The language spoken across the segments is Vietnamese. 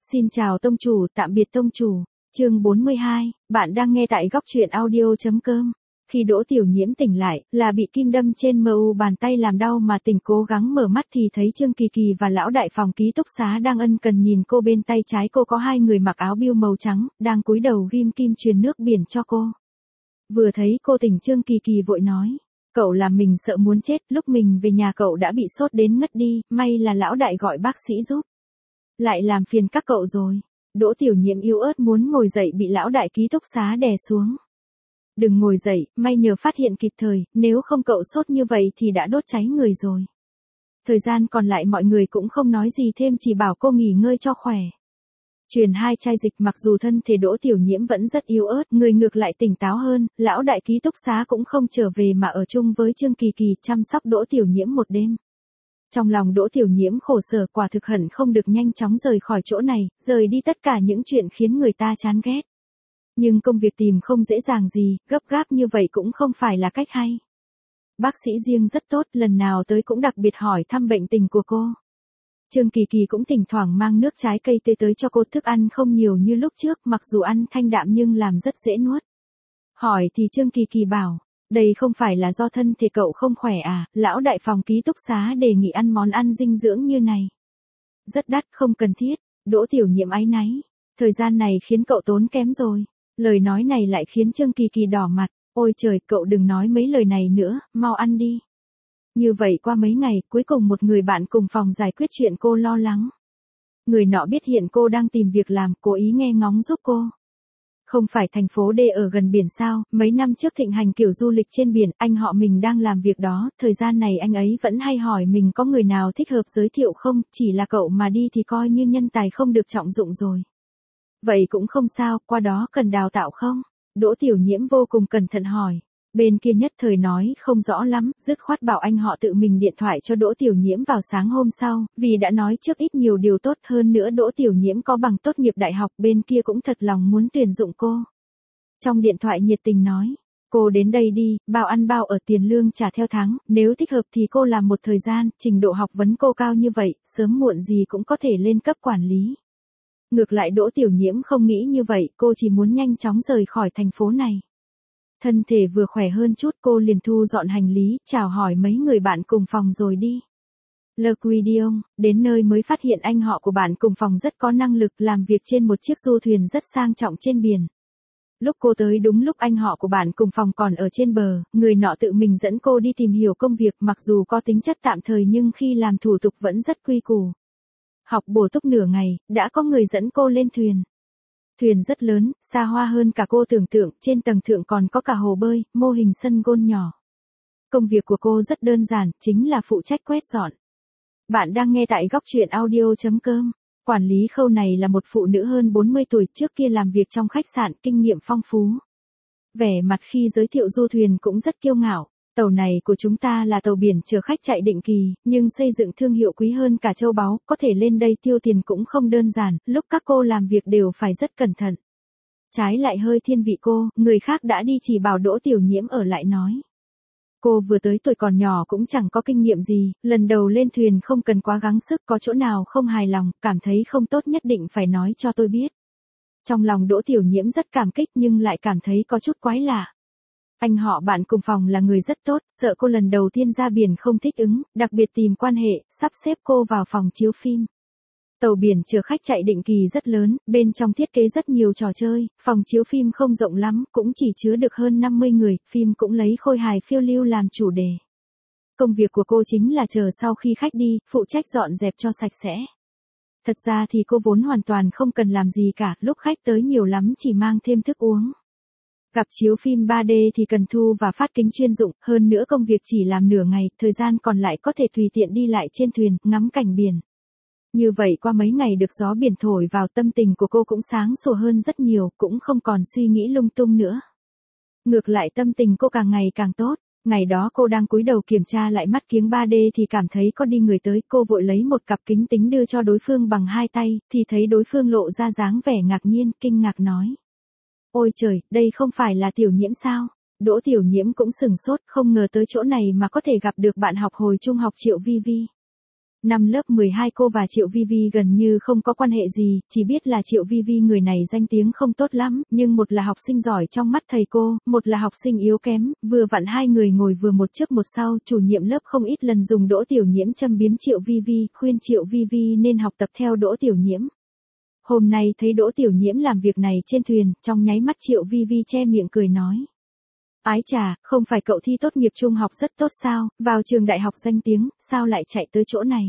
Xin chào tông chủ, tạm biệt tông chủ. Chương 42, bạn đang nghe tại góc truyện audio.com. Khi Đỗ Tiểu Nhiễm tỉnh lại, là bị kim đâm trên mu bàn tay làm đau mà tỉnh, cố gắng mở mắt thì thấy Trương Kỳ Kỳ và lão đại phòng ký túc xá đang ân cần nhìn cô. Bên tay trái cô có hai người mặc áo biêu màu trắng, đang cúi đầu ghim kim truyền nước biển cho cô. Vừa thấy cô tỉnh, Trương Kỳ Kỳ vội nói: cậu làm mình sợ muốn chết, lúc mình về nhà cậu đã bị sốt đến ngất đi, may là lão đại gọi bác sĩ giúp. Lại làm phiền các cậu rồi. Đỗ Tiểu Nhiễm yếu ớt muốn ngồi dậy bị lão đại ký túc xá đè xuống. Đừng ngồi dậy, may nhờ phát hiện kịp thời, nếu không cậu sốt như vậy thì đã đốt cháy người rồi. Thời gian còn lại mọi người cũng không nói gì thêm, chỉ bảo cô nghỉ ngơi cho khỏe. Truyền 2 chai dịch. Mặc dù thân thể Đỗ Tiểu Nhiễm vẫn rất yếu ớt, người ngược lại tỉnh táo hơn, lão đại ký túc xá cũng không trở về mà ở chung với Trương Kỳ Kỳ, chăm sóc Đỗ Tiểu Nhiễm một đêm. Trong lòng Đỗ Tiểu Nhiễm khổ sở, quả thực hận không được nhanh chóng rời khỏi chỗ này, rời đi tất cả những chuyện khiến người ta chán ghét. Nhưng công việc tìm không dễ dàng gì, gấp gáp như vậy cũng không phải là cách hay. Bác sĩ riêng rất tốt, lần nào tới cũng đặc biệt hỏi thăm bệnh tình của cô. Trương Kỳ Kỳ cũng thỉnh thoảng mang nước trái cây tươi tới cho cô, thức ăn không nhiều như lúc trước, mặc dù ăn thanh đạm nhưng làm rất dễ nuốt. Hỏi thì Trương Kỳ Kỳ bảo: đây không phải là do thân thể cậu không khỏe à, lão đại phòng ký túc xá đề nghị ăn món ăn dinh dưỡng như này. Rất đắt, không cần thiết. Đỗ Tiểu Nhiễm áy náy: thời gian này khiến cậu tốn kém rồi. Lời nói này lại khiến Trương Kỳ Kỳ đỏ mặt. Ôi trời, cậu đừng nói mấy lời này nữa, mau ăn đi. Như vậy qua mấy ngày, cuối cùng một người bạn cùng phòng giải quyết chuyện cô lo lắng. Người nọ biết hiện cô đang tìm việc làm, cố ý nghe ngóng giúp cô. Không phải thành phố D ở gần biển sao, mấy năm trước thịnh hành kiểu du lịch trên biển, anh họ mình đang làm việc đó, thời gian này anh ấy vẫn hay hỏi mình có người nào thích hợp giới thiệu không, chỉ là cậu mà đi thì coi như nhân tài không được trọng dụng rồi. Vậy cũng không sao, qua đó cần đào tạo không? Đỗ Tiểu Nhiễm vô cùng cẩn thận hỏi. Bên kia nhất thời nói không rõ lắm, dứt khoát bảo anh họ tự mình điện thoại cho Đỗ Tiểu Nhiễm vào sáng hôm sau, vì đã nói trước ít nhiều điều tốt, hơn nữa Đỗ Tiểu Nhiễm có bằng tốt nghiệp đại học, bên kia cũng thật lòng muốn tuyển dụng cô. Trong điện thoại nhiệt tình nói: cô đến đây đi, bao ăn bao ở, tiền lương trả theo tháng, nếu thích hợp thì cô làm một thời gian, trình độ học vấn cô cao như vậy, sớm muộn gì cũng có thể lên cấp quản lý. Ngược lại Đỗ Tiểu Nhiễm không nghĩ như vậy, cô chỉ muốn nhanh chóng rời khỏi thành phố này. Thân thể vừa khỏe hơn chút, cô liền thu dọn hành lý, chào hỏi mấy người bạn cùng phòng rồi đi. Le Quiddion, đến nơi mới phát hiện anh họ của bạn cùng phòng rất có năng lực, làm việc trên một chiếc du thuyền rất sang trọng trên biển. Lúc cô tới đúng lúc anh họ của bạn cùng phòng còn ở trên bờ, người nọ tự mình dẫn cô đi tìm hiểu công việc, mặc dù có tính chất tạm thời nhưng khi làm thủ tục vẫn rất quy củ. Học bổ túc nửa ngày, đã có người dẫn cô lên thuyền. Thuyền rất lớn, xa hoa hơn cả cô tưởng tượng, trên tầng thượng còn có cả hồ bơi, mô hình sân golf nhỏ. Công việc của cô rất đơn giản, chính là phụ trách quét dọn. Bạn đang nghe tại góc truyện audio.com. Quản lý khâu này là một phụ nữ hơn 40 tuổi, trước kia làm việc trong khách sạn, kinh nghiệm phong phú. Vẻ mặt khi giới thiệu du thuyền cũng rất kiêu ngạo. Tàu này của chúng ta là tàu biển chở khách chạy định kỳ, nhưng xây dựng thương hiệu quý hơn cả châu báu, có thể lên đây tiêu tiền cũng không đơn giản, lúc các cô làm việc đều phải rất cẩn thận. Trái lại hơi thiên vị cô, người khác đã đi chỉ bảo Đỗ Tiểu Nhiễm ở lại nói. Cô vừa tới tuổi còn nhỏ cũng chẳng có kinh nghiệm gì, lần đầu lên thuyền không cần quá gắng sức, có chỗ nào không hài lòng, cảm thấy không tốt nhất định phải nói cho tôi biết. Trong lòng Đỗ Tiểu Nhiễm rất cảm kích nhưng lại cảm thấy có chút quái lạ. Anh họ bạn cùng phòng là người rất tốt, sợ cô lần đầu tiên ra biển không thích ứng, đặc biệt tìm quan hệ, sắp xếp cô vào phòng chiếu phim. Tàu biển chở khách chạy định kỳ rất lớn, bên trong thiết kế rất nhiều trò chơi, phòng chiếu phim không rộng lắm, cũng chỉ chứa được hơn 50 người, phim cũng lấy khôi hài phiêu lưu làm chủ đề. Công việc của cô chính là chờ sau khi khách đi, phụ trách dọn dẹp cho sạch sẽ. Thật ra thì cô vốn hoàn toàn không cần làm gì cả, lúc khách tới nhiều lắm chỉ mang thêm thức uống. Gặp chiếu phim 3D thì cần thu và phát kính chuyên dụng, hơn nữa công việc chỉ làm nửa ngày, thời gian còn lại có thể tùy tiện đi lại trên thuyền, ngắm cảnh biển. Như vậy qua mấy ngày được gió biển thổi vào, tâm tình của cô cũng sáng sủa hơn rất nhiều, cũng không còn suy nghĩ lung tung nữa. Ngược lại tâm tình cô càng ngày càng tốt. Ngày đó cô đang cúi đầu kiểm tra lại mắt kiếng 3D thì cảm thấy có đi người tới, cô vội lấy một cặp kính tính đưa cho đối phương bằng hai tay, thì thấy đối phương lộ ra dáng vẻ ngạc nhiên, kinh ngạc nói. Ôi trời, đây không phải là Tiểu Nhiễm sao? Đỗ Tiểu Nhiễm cũng sừng sốt, không ngờ tới chỗ này mà có thể gặp được bạn học hồi trung học Triệu Vi Vi. Năm lớp 12 cô và Triệu Vi Vi gần như không có quan hệ gì, chỉ biết là Triệu Vi Vi người này danh tiếng không tốt lắm, nhưng một là học sinh giỏi trong mắt thầy cô, một là học sinh yếu kém, vừa vặn hai người ngồi vừa một trước một sau, chủ nhiệm lớp không ít lần dùng Đỗ Tiểu Nhiễm châm biếm Triệu Vi Vi, khuyên Triệu Vi Vi nên học tập theo Đỗ Tiểu Nhiễm. Hôm nay thấy Đỗ Tiểu Nhiễm làm việc này trên thuyền, trong nháy mắt Triệu Vi Vi che miệng cười nói. Ái chà, không phải cậu thi tốt nghiệp trung học rất tốt sao, vào trường đại học danh tiếng, sao lại chạy tới chỗ này?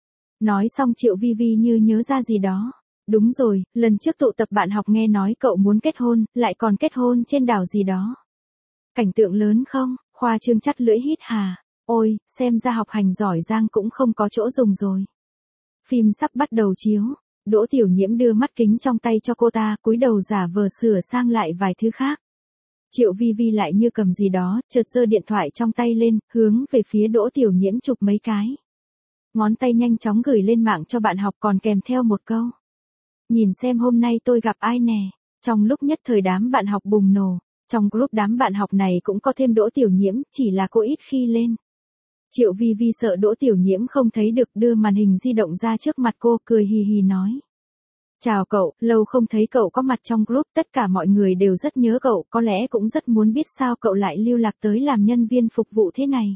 Nói xong Triệu Vi Vi như nhớ ra gì đó. Đúng rồi, lần trước tụ tập bạn học nghe nói cậu muốn kết hôn, lại còn kết hôn trên đảo gì đó. Cảnh tượng lớn không? Khoa Trương chắt lưỡi hít hà. Ôi, xem ra học hành giỏi giang cũng không có chỗ dùng rồi. Phim sắp bắt đầu chiếu. Đỗ Tiểu Nhiễm đưa mắt kính trong tay cho cô ta, cúi đầu giả vờ sửa sang lại vài thứ khác. Triệu Vi Vi lại như cầm gì đó, chợt giơ điện thoại trong tay lên, hướng về phía Đỗ Tiểu Nhiễm chụp mấy cái. Ngón tay nhanh chóng gửi lên mạng cho bạn học còn kèm theo một câu. Nhìn xem hôm nay tôi gặp ai nè. Trong lúc nhất thời đám bạn học bùng nổ, trong group đám bạn học này cũng có thêm Đỗ Tiểu Nhiễm, chỉ là cô ít khi lên. Triệu Vi Vi sợ Đỗ Tiểu Nhiễm không thấy được, đưa màn hình di động ra trước mặt cô, cười hì hì nói. Chào cậu, lâu không thấy cậu có mặt trong group, tất cả mọi người đều rất nhớ cậu, có lẽ cũng rất muốn biết sao cậu lại lưu lạc tới làm nhân viên phục vụ thế này.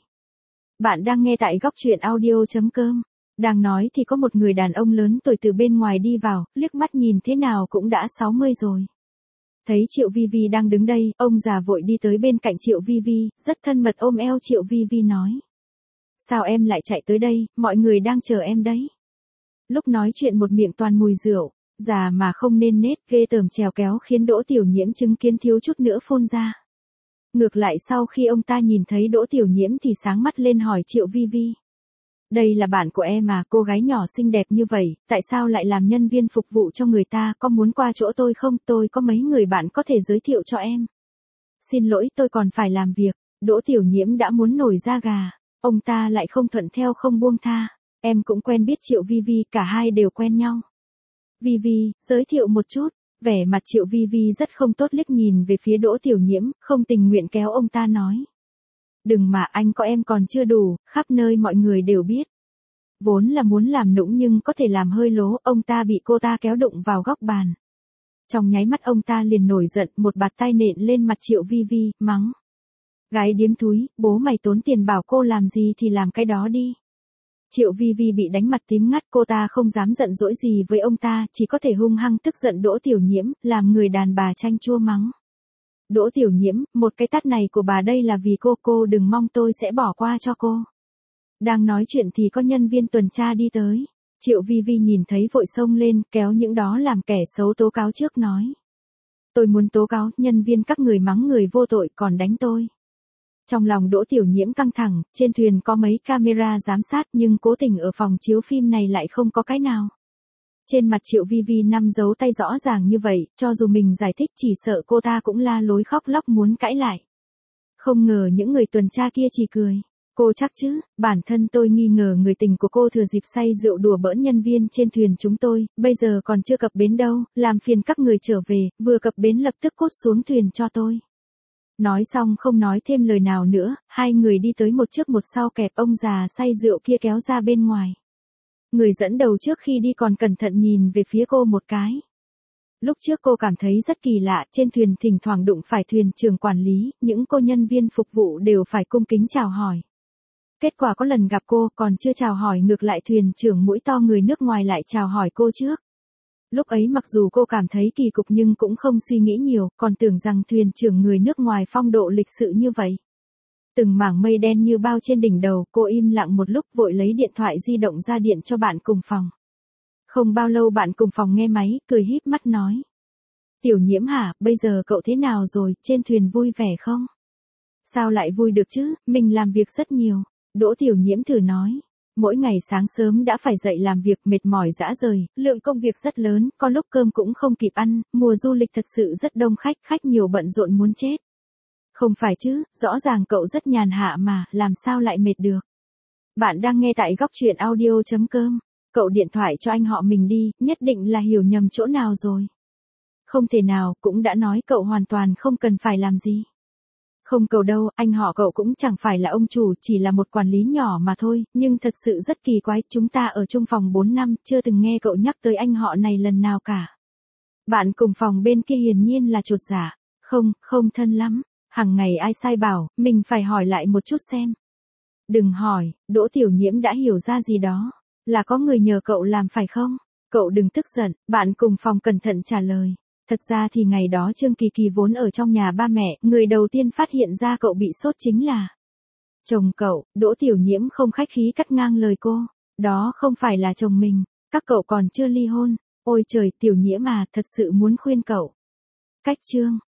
Bạn đang nghe tại góc truyện audio.com. Đang nói thì có một người đàn ông lớn tuổi từ bên ngoài đi vào, liếc mắt nhìn thế nào cũng đã 60 rồi. Thấy Triệu Vi Vi đang đứng đây, ông già vội đi tới bên cạnh Triệu Vi Vi, rất thân mật ôm eo Triệu Vi Vi nói. Sao em lại chạy tới đây, mọi người đang chờ em đấy. Lúc nói chuyện một miệng toàn mùi rượu, già mà không nên nết, ghê tởm trèo kéo khiến Đỗ Tiểu Nhiễm chứng kiến thiếu chút nữa phun ra. Ngược lại sau khi ông ta nhìn thấy Đỗ Tiểu Nhiễm thì sáng mắt lên hỏi Triệu Vi Vi. Đây là bạn của em à, cô gái nhỏ xinh đẹp như vậy, tại sao lại làm nhân viên phục vụ cho người ta, có muốn qua chỗ tôi không, tôi có mấy người bạn có thể giới thiệu cho em. Xin lỗi, tôi còn phải làm việc. Đỗ Tiểu Nhiễm đã muốn nổi da gà, ông ta lại không thuận theo không buông tha. Em cũng quen biết Triệu Vi Vi, cả hai đều quen nhau. Vi Vi, giới thiệu một chút. Vẻ mặt Triệu Vi Vi rất không tốt, liếc nhìn về phía Đỗ Tiểu Nhiễm, không tình nguyện kéo ông ta nói. Đừng mà, anh có em còn chưa đủ, khắp nơi mọi người đều biết. Vốn là muốn làm nũng nhưng có thể làm hơi lố, ông ta bị cô ta kéo đụng vào góc bàn. Trong nháy mắt ông ta liền nổi giận, một bạt tay nện lên mặt Triệu Vi Vi, mắng. Gái điếm thúi, bố mày tốn tiền bảo cô làm gì thì làm cái đó đi. Triệu Vi Vi bị đánh mặt tím ngắt, cô ta không dám giận dỗi gì với ông ta, chỉ có thể hung hăng tức giận Đỗ Tiểu Nhiễm, làm người đàn bà chanh chua mắng. Đỗ Tiểu Nhiễm, một cái tát này của bà đây là vì cô đừng mong tôi sẽ bỏ qua cho cô. Đang nói chuyện thì có nhân viên tuần tra đi tới. Triệu Vi Vi nhìn thấy vội xông lên, kéo những đó làm kẻ xấu tố cáo trước nói. Tôi muốn tố cáo, nhân viên các người mắng người vô tội còn đánh tôi. Trong lòng Đỗ Tiểu Nhiễm căng thẳng, trên thuyền có mấy camera giám sát nhưng cố tình ở phòng chiếu phim này lại không có cái nào. Trên mặt Triệu Vi Vi năm dấu tay rõ ràng như vậy, cho dù mình giải thích chỉ sợ cô ta cũng la lối khóc lóc muốn cãi lại. Không ngờ những người tuần tra kia chỉ cười. Cô chắc chứ, bản thân tôi nghi ngờ người tình của cô thừa dịp say rượu đùa bỡn nhân viên trên thuyền chúng tôi, bây giờ còn chưa cập bến đâu, làm phiền các người trở về, vừa cập bến lập tức cút xuống thuyền cho tôi. Nói xong không nói thêm lời nào nữa, hai người đi tới một trước một sau kẹp ông già say rượu kia kéo ra bên ngoài. Người dẫn đầu trước khi đi còn cẩn thận nhìn về phía cô một cái. Lúc trước cô cảm thấy rất kỳ lạ, trên thuyền thỉnh thoảng đụng phải thuyền trưởng quản lý, những cô nhân viên phục vụ đều phải cung kính chào hỏi. Kết quả có lần gặp cô còn chưa chào hỏi, ngược lại thuyền trưởng mũi to người nước ngoài lại chào hỏi cô trước. Lúc ấy mặc dù cô cảm thấy kỳ cục nhưng cũng không suy nghĩ nhiều, còn tưởng rằng thuyền trưởng người nước ngoài phong độ lịch sự như vậy. Từng mảng mây đen như bao trên đỉnh đầu, cô im lặng một lúc vội lấy điện thoại di động ra điện cho bạn cùng phòng. Không bao lâu bạn cùng phòng nghe máy, cười híp mắt nói. Tiểu Nhiễm hả, bây giờ cậu thế nào rồi, trên thuyền vui vẻ không? Sao lại vui được chứ, mình làm việc rất nhiều. Đỗ Tiểu Nhiễm thử nói. Mỗi ngày sáng sớm đã phải dậy làm việc mệt mỏi rã rời, lượng công việc rất lớn, có lúc cơm cũng không kịp ăn, mùa du lịch thật sự rất đông khách, khách nhiều bận rộn muốn chết. Không phải chứ, rõ ràng cậu rất nhàn hạ mà, làm sao lại mệt được. Bạn đang nghe tại góc truyện audio.com. Cậu điện thoại cho anh họ mình đi, nhất định là hiểu nhầm chỗ nào rồi. Không thể nào, cũng đã nói cậu hoàn toàn không cần phải làm gì. Không cậu đâu, anh họ cậu cũng chẳng phải là ông chủ, chỉ là một quản lý nhỏ mà thôi, nhưng thật sự rất kỳ quái, chúng ta ở chung phòng 4 năm, chưa từng nghe cậu nhắc tới anh họ này lần nào cả. Bạn cùng phòng bên kia hiển nhiên là chột dạ. Không thân lắm, hàng ngày ai sai bảo, mình phải hỏi lại một chút xem. Đừng hỏi, Đỗ Tiểu Nhiễm đã hiểu ra gì đó. Là có người nhờ cậu làm phải không? Cậu đừng tức giận, bạn cùng phòng cẩn thận trả lời. Thật ra thì ngày đó Trương Kỳ Kỳ vốn ở trong nhà ba mẹ, người đầu tiên phát hiện ra cậu bị sốt chính là chồng cậu. Đỗ Tiểu Nhiễm không khách khí cắt ngang lời cô. Đó không phải là chồng mình, các cậu còn chưa ly hôn. Ôi trời, Tiểu Nhiễm à, thật sự muốn khuyên cậu. Cách chương